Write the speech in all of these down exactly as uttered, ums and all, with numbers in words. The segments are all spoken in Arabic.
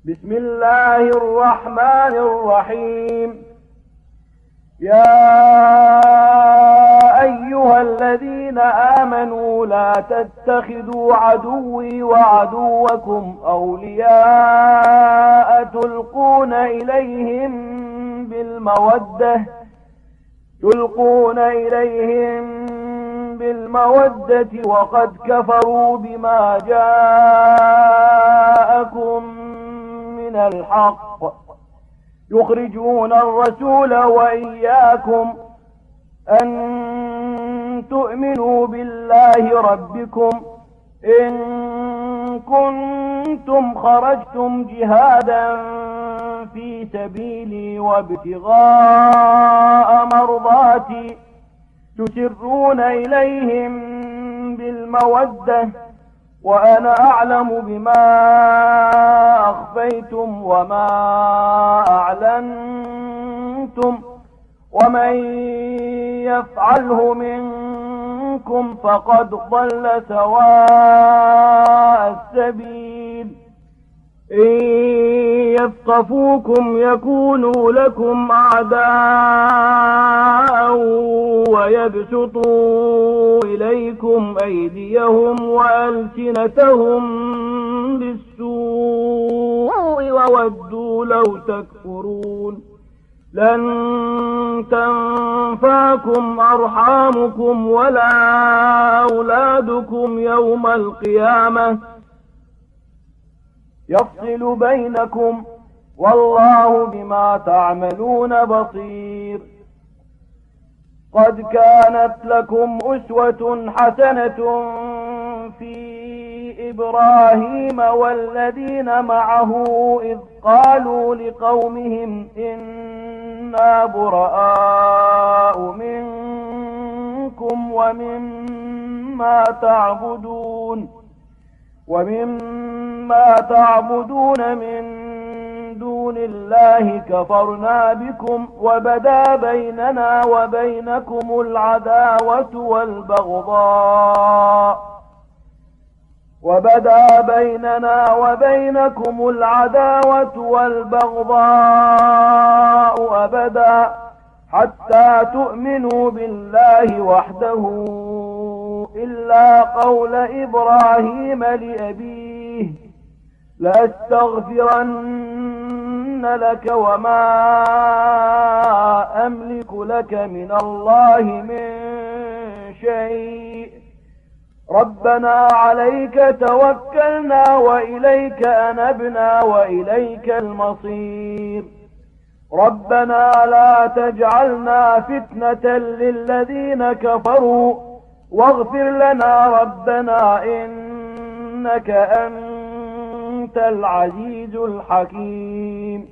بسم الله الرحمن الرحيم. يا أيها الذين آمنوا لا تتخذوا عدوي وعدوكم أولياء تلقون إليهم بالمودة تلقون إليهم بالمودة وقد كفروا بما جاءكم من الحق يخرجون الرسول وإياكم أن تؤمنوا بالله ربكم إن كنتم خرجتم جهادا في سبيلي وابتغاء مرضاتي تسرون إليهم بالمودة وأنا أعلم بما أخفيتم وما أعلنتم ومن يفعله منكم فقد ضل سواء السبيل. إن يثقفوكم يكونوا لكم أعداء ويبسطوا إليكم أيديهم وألسنتهم بالسوء وودوا لو تكفرون. لن تنفعكم أرحامكم ولا أولادكم يوم القيامة يفصل بينكم والله بما تعملون بصير. قد كانت لكم أسوة حسنة في إبراهيم والذين معه إذ قالوا لقومهم إنا براء منكم ومما تعبدون ومما تعبدون من دون الله كفرنا بكم وبدا بيننا وبينكم العداوة والبغضاء وبدا بيننا وبينكم العداوة والبغضاء أبدا حتى تؤمنوا بالله وحده إلا قول إبراهيم لأبيه لأستغفرن لك وما أملك لك من الله من شيء ربنا عليك توكلنا وإليك أنبنا وإليك المصير. ربنا لا تجعلنا فتنة للذين كفروا واغفر لنا ربنا إنك أنت العزيز الحكيم.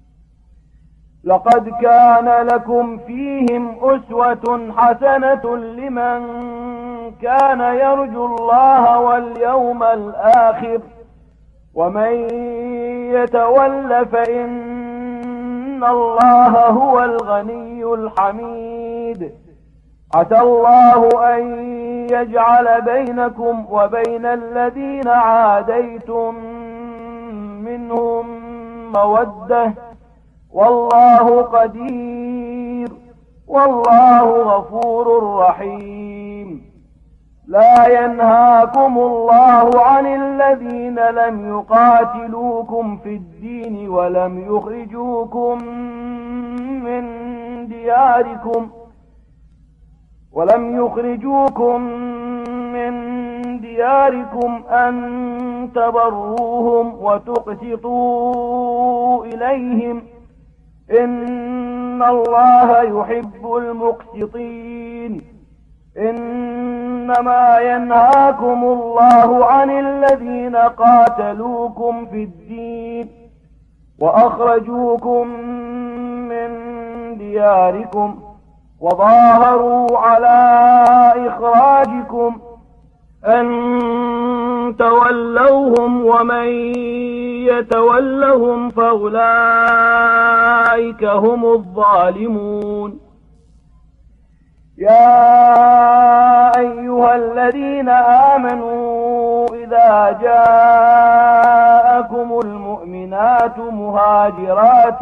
لقد كان لكم فيهم أسوة حسنة لمن كان يرجو الله واليوم الآخر ومن يتول فإن الله هو الغني الحميد. عسى الله أن يجعل بينكم وبين الذين عاديتم منهم مودة والله قدير والله غفور رحيم. لا ينهاكم الله عن الذين لم يقاتلوكم في الدين ولم يخرجوكم من دياركم ولم يخرجوكم من دياركم أن تبروهم وتقسطوا إليهم إن الله يحب المقسطين. إنما ينهاكم الله عن الذين قاتلوكم في الدين وأخرجوكم من دياركم وظاهروا على إخراجكم أن تولوهم ومن يتولهم فأولئك هم الظالمون. يا أيها الذين آمنوا إذا جاءكم المؤمنون المؤمنات مهاجرات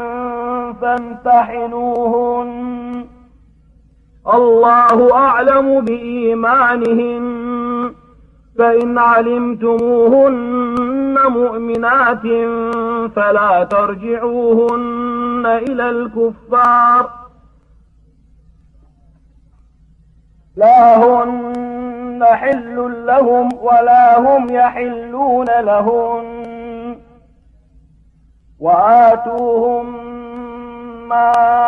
فامتحنوهن الله أعلم بإيمانهن فإن علمتموهن مؤمنات فلا ترجعوهن إلى الكفار لا هن حل لهم ولا هم يحلون لهن وآتوهم ما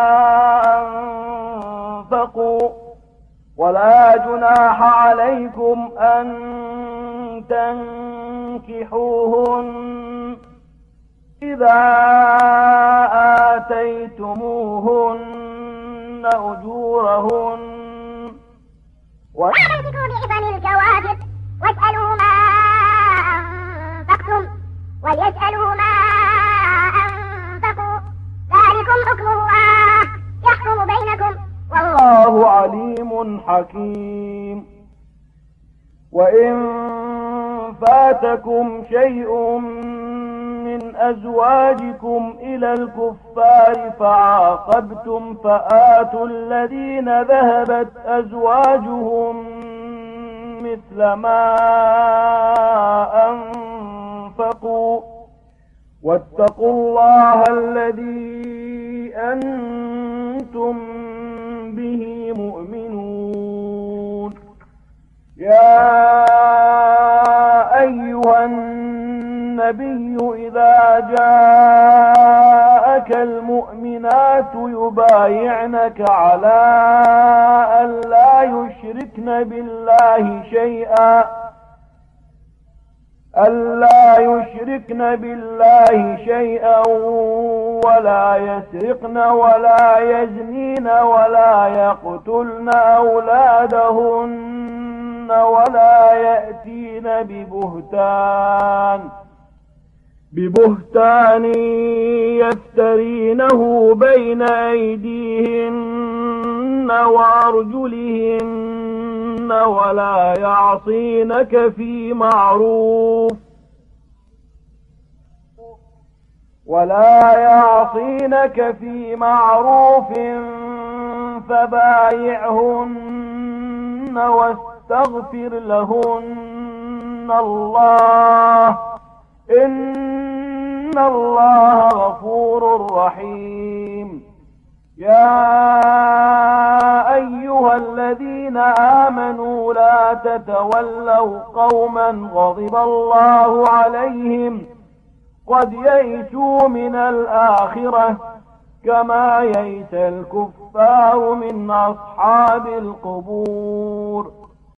أنفقوا ولا جناح عليكم أن تنكحوهن إذا آتيتموهن أجورهن وأمسكوا بعصم الكوافر واسألوا ما أنفقتم وليسألوا ما أنفقوا ذلكم حكم الله يحكم بينكم والله عليم حكيم وإن فاتكم شيء من أزواجكم إلى الكفار فعاقبتم فآتوا الذين ذهبت أزواجهم مثل ما أنفقوا واتقوا الله الذي أنتم به مؤمنون يا أيها النبي إذا جاءك المؤمنات يبايعنك على أن لا يشركن بالله شيئا ألا يشركن بالله شيئا ولا يسرقن ولا يزنين ولا يقتلن أولادهن ولا يأتين ببهتان ببهتان يفترينه بين أيديهن وأرجلهن ولا يعصينك في معروف ولا يعصينك في معروف فبايعهن واستغفر لهن الله إن الله غفور رحيم يا أيها الذين آمنوا لا تتولوا قوما غضب الله عليهم قد يئسوا من الآخرة كما يئس الكفار من أصحاب القبور